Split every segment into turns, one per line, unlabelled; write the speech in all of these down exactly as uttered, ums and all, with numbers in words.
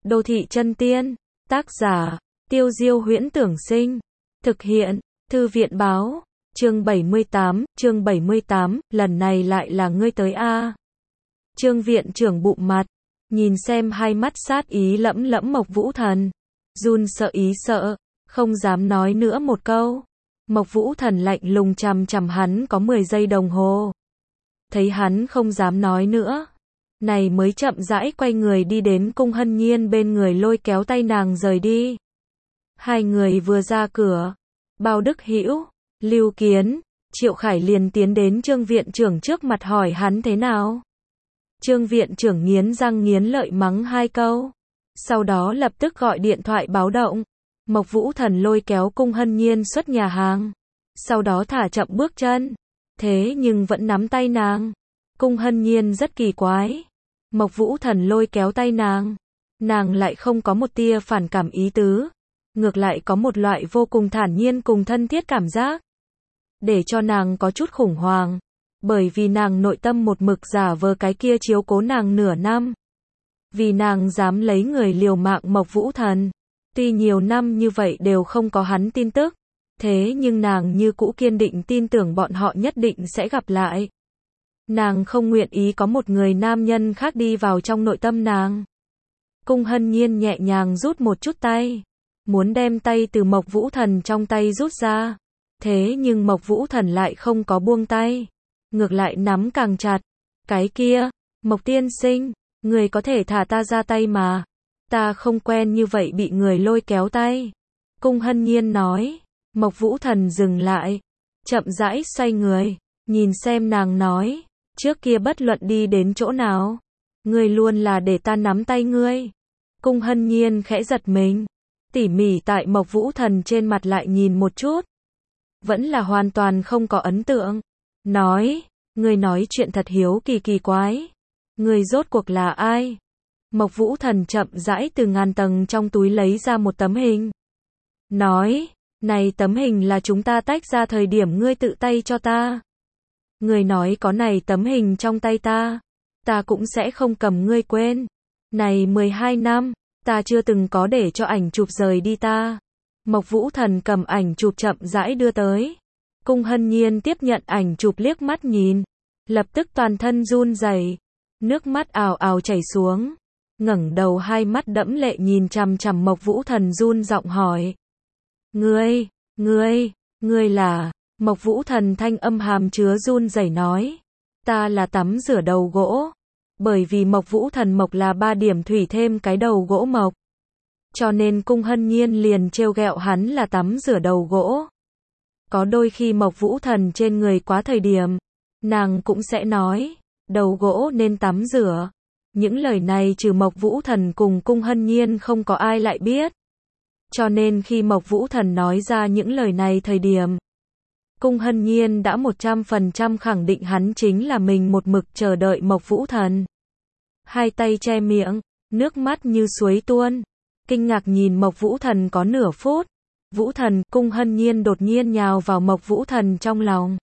Đô thị chân tiên, tác giả, Tiêu Diêu Huyễn Tưởng Sinh, thực hiện, Thư viện Báo, chương bảy mươi tám, chương bảy mươi tám, lần này lại là ngươi tới a. Trương viện trưởng bụng mặt, nhìn xem hai mắt sát ý lẫm lẫm Mộc Vũ Thần, run sợ ý sợ, không dám nói nữa một câu. Mộc Vũ Thần lạnh lùng chằm chằm hắn có mười giây đồng hồ. Thấy hắn không dám nói nữa, này mới chậm rãi quay người đi đến Cung Hân Nhiên bên người lôi kéo tay nàng rời đi. Hai người vừa ra cửa, Bao Đức Hữu, Lưu Kiến, Triệu Khải liền tiến đến Trương viện trưởng trước mặt hỏi hắn thế nào. Trương viện trưởng nghiến răng nghiến lợi mắng hai câu, sau đó lập tức gọi điện thoại báo động. Mộc Vũ Thần lôi kéo Cung Hân Nhiên xuất nhà hàng, sau đó thả chậm bước chân, thế nhưng vẫn nắm tay nàng. Cung Hân Nhiên rất kỳ quái, Mộc Vũ Thần lôi kéo tay nàng, nàng lại không có một tia phản cảm ý tứ, ngược lại có một loại vô cùng thản nhiên cùng thân thiết cảm giác, để cho nàng có chút khủng hoảng, bởi vì nàng nội tâm một mực giả vờ cái kia chiếu cố nàng nửa năm, vì nàng dám lấy người liều mạng Mộc Vũ Thần. Tuy nhiều năm như vậy đều không có hắn tin tức, thế nhưng nàng như cũ kiên định tin tưởng bọn họ nhất định sẽ gặp lại. Nàng không nguyện ý có một người nam nhân khác đi vào trong nội tâm nàng. Cung Hân Nhiên nhẹ nhàng rút một chút tay, muốn đem tay từ Mộc Vũ Thần trong tay rút ra. Thế nhưng Mộc Vũ Thần lại không có buông tay, ngược lại nắm càng chặt. Cái kia, Mộc tiên sinh, người có thể thả ta ra tay mà. Ta không quen như vậy bị người lôi kéo tay. Cung Hân Nhiên nói. Mộc Vũ Thần dừng lại, chậm rãi xoay người, nhìn xem nàng nói, trước kia bất luận đi đến chỗ nào, ngươi luôn là để ta nắm tay ngươi. Cung Hân Nhiên khẽ giật mình, tỉ mỉ tại Mộc Vũ Thần trên mặt lại nhìn một chút, vẫn là hoàn toàn không có ấn tượng. Nói, ngươi nói chuyện thật hiếu kỳ kỳ quái, ngươi rốt cuộc là ai? Mộc Vũ Thần chậm rãi từ ngàn tầng trong túi lấy ra một tấm hình. Nói, này tấm hình là chúng ta tách ra thời điểm ngươi tự tay cho ta. Ngươi nói có này tấm hình trong tay ta, ta cũng sẽ không cầm ngươi quên. Này mười hai năm, ta chưa từng có để cho ảnh chụp rời đi ta. Mộc Vũ Thần cầm ảnh chụp chậm rãi đưa tới. Cung Hân Nhiên tiếp nhận ảnh chụp liếc mắt nhìn, lập tức toàn thân run rẩy, nước mắt ào ào chảy xuống. Ngẩng đầu hai mắt đẫm lệ nhìn chằm chằm Mộc Vũ Thần run giọng hỏi. Ngươi, ngươi, ngươi là, Mộc Vũ Thần thanh âm hàm chứa run rẩy nói. Ta là tắm rửa đầu gỗ. Bởi vì Mộc Vũ Thần Mộc là ba điểm thủy thêm cái đầu gỗ mộc. Cho nên Cung Hân Nhiên liền trêu ghẹo hắn là tắm rửa đầu gỗ. Có đôi khi Mộc Vũ Thần trên người quá thời điểm, nàng cũng sẽ nói, đầu gỗ nên tắm rửa. Những lời này trừ Mộc Vũ Thần cùng Cung Hân Nhiên không có ai lại biết. Cho nên khi Mộc Vũ Thần nói ra những lời này thời điểm, Cung Hân Nhiên đã một trăm phần trăm khẳng định hắn chính là mình một mực chờ đợi Mộc Vũ Thần. Hai tay che miệng, nước mắt như suối tuôn, kinh ngạc nhìn Mộc Vũ Thần có nửa phút. Vũ Thần, Cung Hân Nhiên đột nhiên nhào vào Mộc Vũ Thần trong lòng.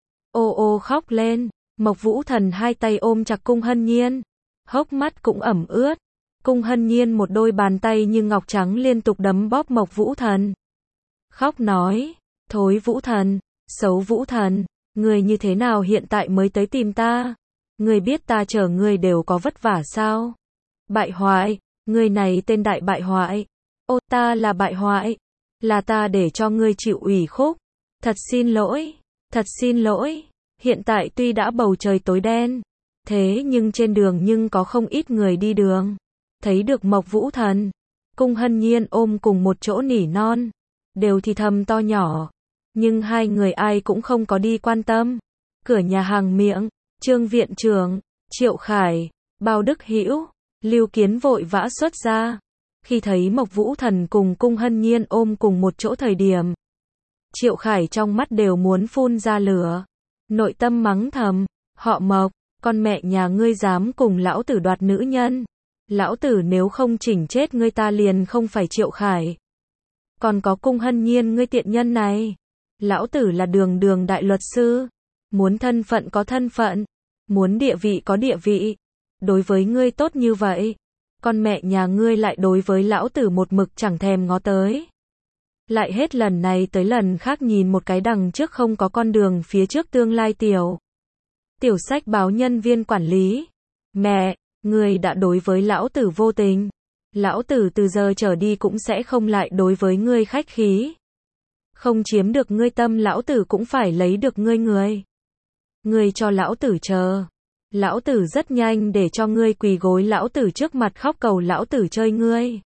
Ô ô khóc lên, Mộc Vũ Thần hai tay ôm chặt Cung Hân Nhiên, hốc mắt cũng ẩm ướt. Cung Hân Nhiên một đôi bàn tay như ngọc trắng liên tục đấm bóp Mộc Vũ Thần. Khóc nói, thối Vũ Thần, xấu Vũ Thần, người như thế nào hiện tại mới tới tìm ta? Người biết ta chờ người đều có vất vả sao? Bại hoại, người này tên đại bại hoại. Ô ta là bại hoại, là ta để cho ngươi chịu ủy khúc. Thật xin lỗi, thật xin lỗi, hiện tại tuy đã bầu trời tối đen, thế nhưng trên đường nhưng có không ít người đi đường. Thấy được Mộc Vũ Thần, Cung Hân Nhiên ôm cùng một chỗ nỉ non, đều thì thầm to nhỏ, nhưng hai người ai cũng không có đi quan tâm. Cửa nhà hàng miệng, Trương viện trưởng, Triệu Khải, Bao Đức Hữu, Lưu Kiến vội vã xuất ra. Khi thấy Mộc Vũ Thần cùng Cung Hân Nhiên ôm cùng một chỗ thời điểm, Triệu Khải trong mắt đều muốn phun ra lửa, nội tâm mắng thầm, họ Mộc, con mẹ nhà ngươi dám cùng lão tử đoạt nữ nhân. Lão tử nếu không chỉnh chết ngươi ta liền không phải Triệu Khải. Còn có Cung Hân Nhiên ngươi tiện nhân này. Lão tử là đường đường đại luật sư. Muốn thân phận có thân phận. Muốn địa vị có địa vị. Đối với ngươi tốt như vậy. con mẹ nhà ngươi lại đối với lão tử một mực chẳng thèm ngó tới. Lại hết lần này tới lần khác nhìn một cái đằng trước không có con đường phía trước tương lai tiểu. Tiểu sách báo nhân viên quản lý. Mẹ, ngươi đã đối với lão tử vô tình. Lão tử từ giờ trở đi cũng sẽ không lại đối với ngươi khách khí. Không chiếm được ngươi tâm lão tử cũng phải lấy được ngươi người. Ngươi cho lão tử chờ. Lão tử rất nhanh để cho ngươi quỳ gối lão tử trước mặt khóc cầu lão tử chơi ngươi.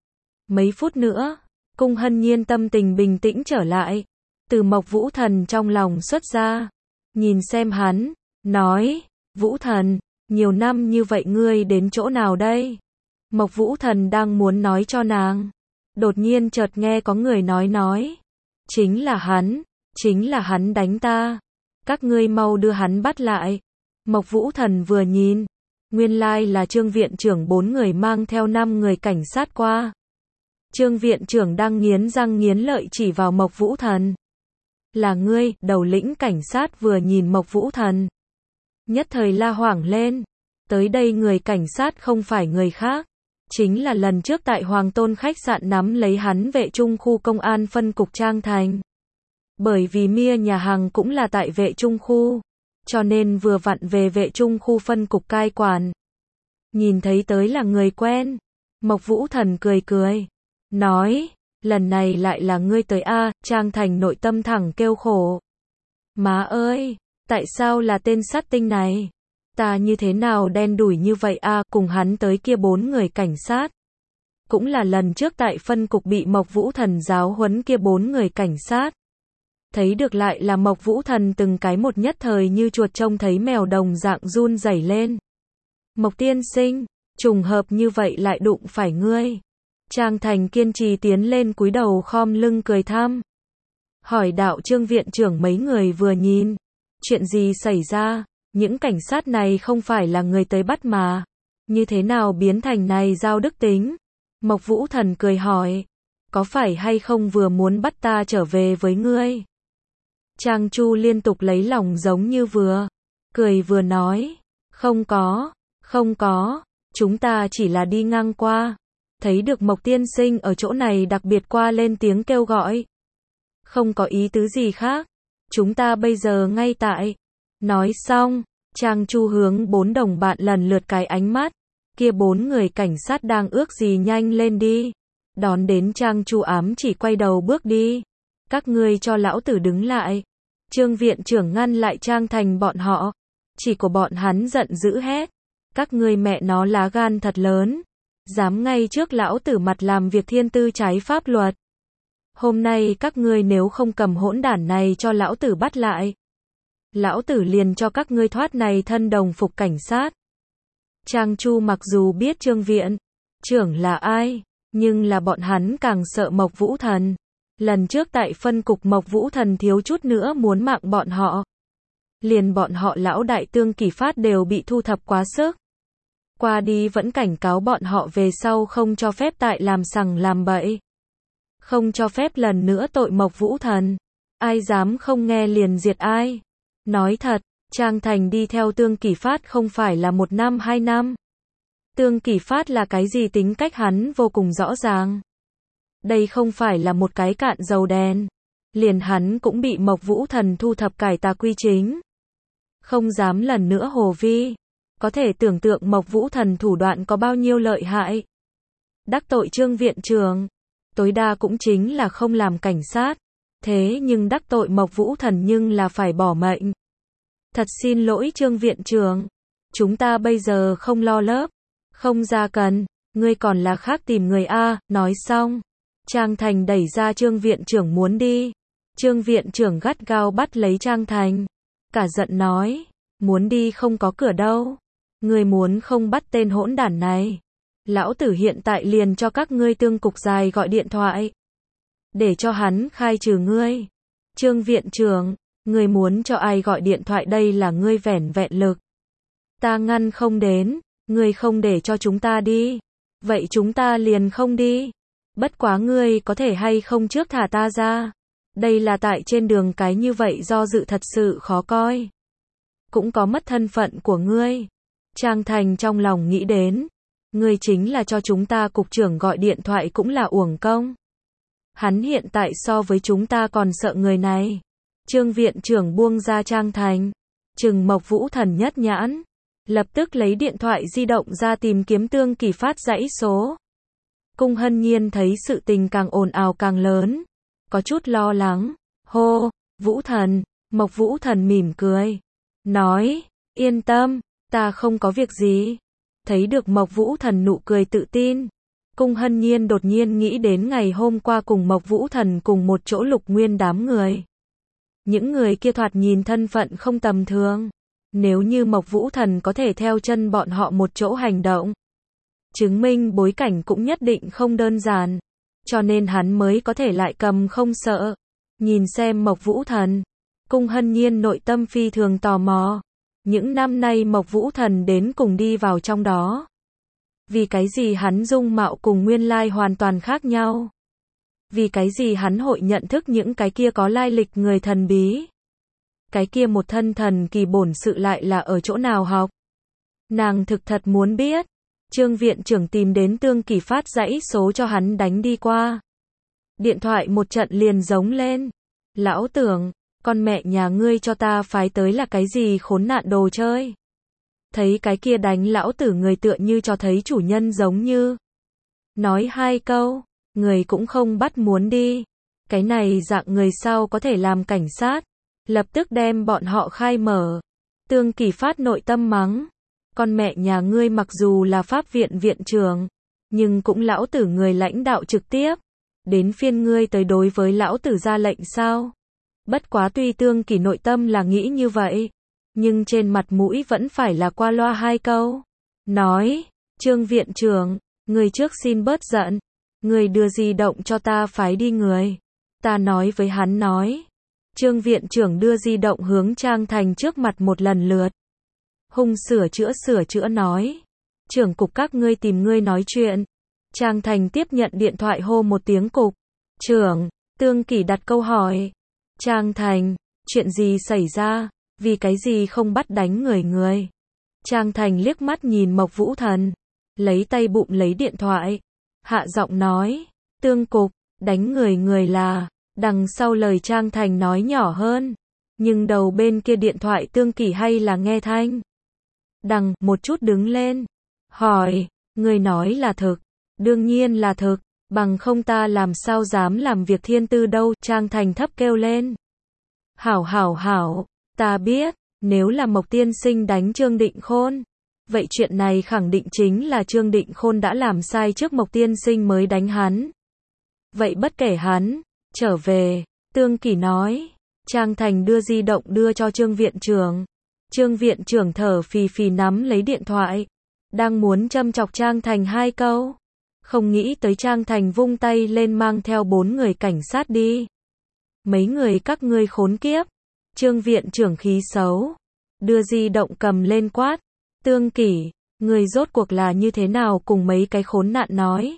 Mấy phút nữa, Cung Hân Nhiên tâm tình bình tĩnh trở lại. Từ Mộc Vũ Thần trong lòng xuất ra. Nhìn xem hắn, nói, Vũ Thần, nhiều năm như vậy ngươi đến chỗ nào đây? Mộc Vũ Thần đang muốn nói cho nàng. Đột nhiên chợt nghe có người nói nói. Chính là hắn, chính là hắn đánh ta. Các ngươi mau đưa hắn bắt lại. Mộc Vũ Thần vừa nhìn. Nguyên lai là Trương viện trưởng bốn người mang theo năm người cảnh sát qua. Trương viện trưởng đang nghiến răng nghiến lợi chỉ vào Mộc Vũ Thần. Là ngươi, đầu lĩnh cảnh sát vừa nhìn Mộc Vũ Thần. Nhất thời la hoảng lên. Tới đây người cảnh sát không phải người khác. Chính là lần trước tại Hoàng Tôn khách sạn nắm lấy hắn vệ trung khu công an phân cục Trang Thành. Bởi vì Mia nhà hàng cũng là tại vệ trung khu. Cho nên vừa vặn về vệ trung khu phân cục cai quản. Nhìn thấy tới là người quen. Mộc Vũ Thần cười cười. Nói, lần này lại là ngươi tới a. Trang Thành nội tâm thẳng kêu khổ. Má ơi, tại sao là tên sát tinh này? Ta như thế nào đen đủi như vậy a? Cùng hắn tới kia bốn người cảnh sát. Cũng là lần trước tại phân cục bị Mộc Vũ Thần giáo huấn kia bốn người cảnh sát. Thấy được lại là Mộc Vũ Thần từng cái một nhất thời như chuột trông thấy mèo đồng dạng run rẩy lên. Mộc tiên sinh, trùng hợp như vậy lại đụng phải ngươi. Trang Thành kiên trì tiến lên cúi đầu khom lưng cười thăm. Hỏi đạo Trương viện trưởng mấy người vừa nhìn. Chuyện gì xảy ra? Những cảnh sát này không phải là người tới bắt mà. Như thế nào biến thành này giao đức tính? Mộc Vũ Thần cười hỏi. Có phải hay không vừa muốn bắt ta trở về với ngươi? Trang Chu liên tục lấy lòng giống như vừa. Cười vừa nói. Không có, không có. Chúng ta chỉ là đi ngang qua. Thấy được Mộc tiên sinh ở chỗ này đặc biệt qua lên tiếng kêu gọi. Không có ý tứ gì khác. Chúng ta bây giờ ngay tại. Nói xong, Trang Chu hướng bốn đồng bạn lần lượt cái ánh mắt. Kia bốn người cảnh sát đang ước gì nhanh lên đi. Đón đến Trang Chu ám chỉ quay đầu bước đi. Các ngươi cho lão tử đứng lại. Trương viện trưởng ngăn lại Trang Thành bọn họ. Chỉ của bọn hắn giận dữ hét. Các ngươi mẹ nó lá gan thật lớn. Dám ngay trước lão tử mặt làm việc thiên tư trái pháp luật. Hôm nay các ngươi nếu không cầm hỗn đản này cho lão tử bắt lại. Lão tử liền cho các ngươi thoát này thân đồng phục cảnh sát. Trang Chu mặc dù biết Trương viện trưởng là ai, nhưng là bọn hắn càng sợ Mộc Vũ Thần. Lần trước tại phân cục Mộc Vũ Thần thiếu chút nữa muốn mạng bọn họ. Liền bọn họ lão đại Tương Kỳ Phát đều bị thu thập quá sức. Qua đi vẫn cảnh cáo bọn họ về sau không cho phép tại làm sằng làm bậy. Không cho phép lần nữa tội Mộc Vũ Thần. Ai dám không nghe liền diệt ai. Nói thật, Trang Thành đi theo Tương Kỳ Phát không phải là một năm hai năm. Tương Kỳ Phát là cái gì tính cách hắn vô cùng rõ ràng. Đây không phải là một cái cạn dầu đèn. Liền hắn cũng bị Mộc Vũ Thần thu thập cải tà quy chính. Không dám lần nữa hồ vi. Có thể tưởng tượng Mộc Vũ Thần thủ đoạn có bao nhiêu lợi hại. Đắc tội Trương viện trưởng. Tối đa cũng chính là không làm cảnh sát. Thế nhưng đắc tội Mộc Vũ Thần nhưng là phải bỏ mệnh. Thật xin lỗi Trương viện trưởng. Chúng ta bây giờ không lo lớp. Không ra cần. Ngươi còn là khác tìm người A. Nói xong. Trang Thành đẩy ra Trương viện trưởng muốn đi. Trương viện trưởng gắt gao bắt lấy Trang Thành. Cả giận nói. Muốn đi không có cửa đâu. Ngươi muốn không bắt tên hỗn đản này. Lão tử hiện tại liền cho các ngươi Tương cục dài gọi điện thoại. Để cho hắn khai trừ ngươi. Trương viện trưởng, ngươi muốn cho ai gọi điện thoại đây là ngươi vẻn vẹn lực. Ta ngăn không đến, ngươi không để cho chúng ta đi. Vậy chúng ta liền không đi. Bất quá ngươi có thể hay không trước thả ta ra. Đây là tại trên đường cái như vậy do dự thật sự khó coi. Cũng có mất thân phận của ngươi. Trang Thành trong lòng nghĩ đến. Ngươi chính là cho chúng ta cục trưởng gọi điện thoại cũng là uổng công. Hắn hiện tại so với chúng ta còn sợ người này. Trương viện trưởng buông ra Trang Thành. Trừng Mộc Vũ Thần nhất nhãn. Lập tức lấy điện thoại di động ra tìm kiếm Tương Kỳ phát dãy số. Cung Hân Nhiên thấy sự tình càng ồn ào càng lớn. Có chút lo lắng. Hô, Vũ Thần. Mộc Vũ Thần mỉm cười. Nói, yên tâm, ta không có việc gì. Thấy được Mộc Vũ Thần nụ cười tự tin. Cung Hân Nhiên đột nhiên nghĩ đến ngày hôm qua cùng Mộc Vũ Thần cùng một chỗ Lục Nguyên đám người. Những người kia thoạt nhìn thân phận không tầm thường. Nếu như Mộc Vũ Thần có thể theo chân bọn họ một chỗ hành động, chứng minh bối cảnh cũng nhất định không đơn giản. Cho nên hắn mới có thể lại cầm không sợ. Nhìn xem Mộc Vũ Thần. Cung Hân Nhiên nội tâm phi thường tò mò. Những năm nay Mộc Vũ Thần đến cùng đi vào trong đó. Vì cái gì hắn dung mạo cùng nguyên lai hoàn toàn khác nhau? Vì cái gì hắn hội nhận thức những cái kia có lai lịch người thần bí? Cái kia một thân thần kỳ bổn sự lại là ở chỗ nào học? Nàng thực thật muốn biết. Trương viện trưởng tìm đến Tương Kỳ phát dãy số cho hắn đánh đi qua. Điện thoại một trận liền giống lên. Lão Tưởng, con mẹ nhà ngươi cho ta phái tới là cái gì khốn nạn đồ chơi? Thấy cái kia đánh lão tử người tựa như cho thấy chủ nhân giống như. Nói hai câu, người cũng không bắt muốn đi. Cái này dạng người sao có thể làm cảnh sát? Lập tức đem bọn họ khai mở. Tương Kỳ phát nội tâm mắng. Con mẹ nhà ngươi mặc dù là pháp viện viện trưởng, nhưng cũng lão tử người lãnh đạo trực tiếp. Đến phiên ngươi tới đối với lão tử ra lệnh sao? Bất quá tuy Tương Kỳ nội tâm là nghĩ như vậy, nhưng trên mặt mũi vẫn phải là qua loa hai câu. Nói, Trương viện trưởng, người trước xin bớt giận. Người đưa di động cho ta phái đi người. Ta nói với hắn nói. Trương viện trưởng đưa di động hướng Trang Thành trước mặt một lần lượt. Hung sửa chữa sửa chữa nói. Trưởng cục các ngươi tìm ngươi nói chuyện. Trang Thành tiếp nhận điện thoại hô một tiếng cục. Trưởng, Tương Kỳ đặt câu hỏi. Trang Thành, chuyện gì xảy ra? Vì cái gì không bắt đánh người người? Trang Thành liếc mắt nhìn Mộc Vũ Thần. Lấy tay bụng lấy điện thoại. Hạ giọng nói. Tương cục, đánh người người là. Đằng sau lời Trang Thành nói nhỏ hơn. Nhưng đầu bên kia điện thoại Tương Kỳ hay là nghe thanh. Đằng, một chút đứng lên. Hỏi, người nói là thực. Đương nhiên là thực. Bằng không ta làm sao dám làm việc thiên tư đâu. Trang Thành thấp kêu lên. Hảo hảo hảo. Ta biết, nếu là Mộc tiên sinh đánh Trương Định Khôn, vậy chuyện này khẳng định chính là Trương Định Khôn đã làm sai trước Mộc tiên sinh mới đánh hắn. Vậy bất kể hắn, trở về, Tương Kỳ nói. Trang Thành đưa di động đưa cho Trương viện trưởng. Trương viện trưởng thở phì phì nắm lấy điện thoại. Đang muốn châm chọc Trang Thành hai câu. Không nghĩ tới Trang Thành vung tay lên mang theo bốn người cảnh sát đi. Mấy người các ngươi khốn kiếp. Trương viện trưởng khí xấu. Đưa di động cầm lên quát. Tương Kỳ, người rốt cuộc là như thế nào cùng mấy cái khốn nạn nói.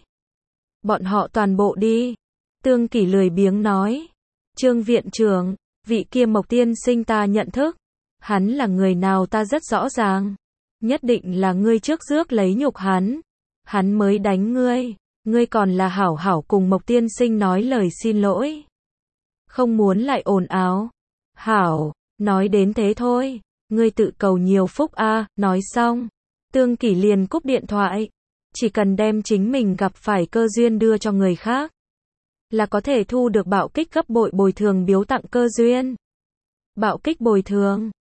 Bọn họ toàn bộ đi. Tương Kỳ lười biếng nói. Trương viện trưởng, vị kia Mộc tiên sinh ta nhận thức. Hắn là người nào ta rất rõ ràng. Nhất định là ngươi trước rước lấy nhục hắn. Hắn mới đánh ngươi. Ngươi còn là hảo hảo cùng Mộc tiên sinh nói lời xin lỗi. Không muốn lại ồn ào. Hảo, nói đến thế thôi. Ngươi tự cầu nhiều phúc a. À, nói xong. Tương Kỳ liền cúp điện thoại. Chỉ cần đem chính mình gặp phải cơ duyên đưa cho người khác. Là có thể thu được bạo kích gấp bội bồi thường biếu tặng cơ duyên. Bạo kích bồi thường.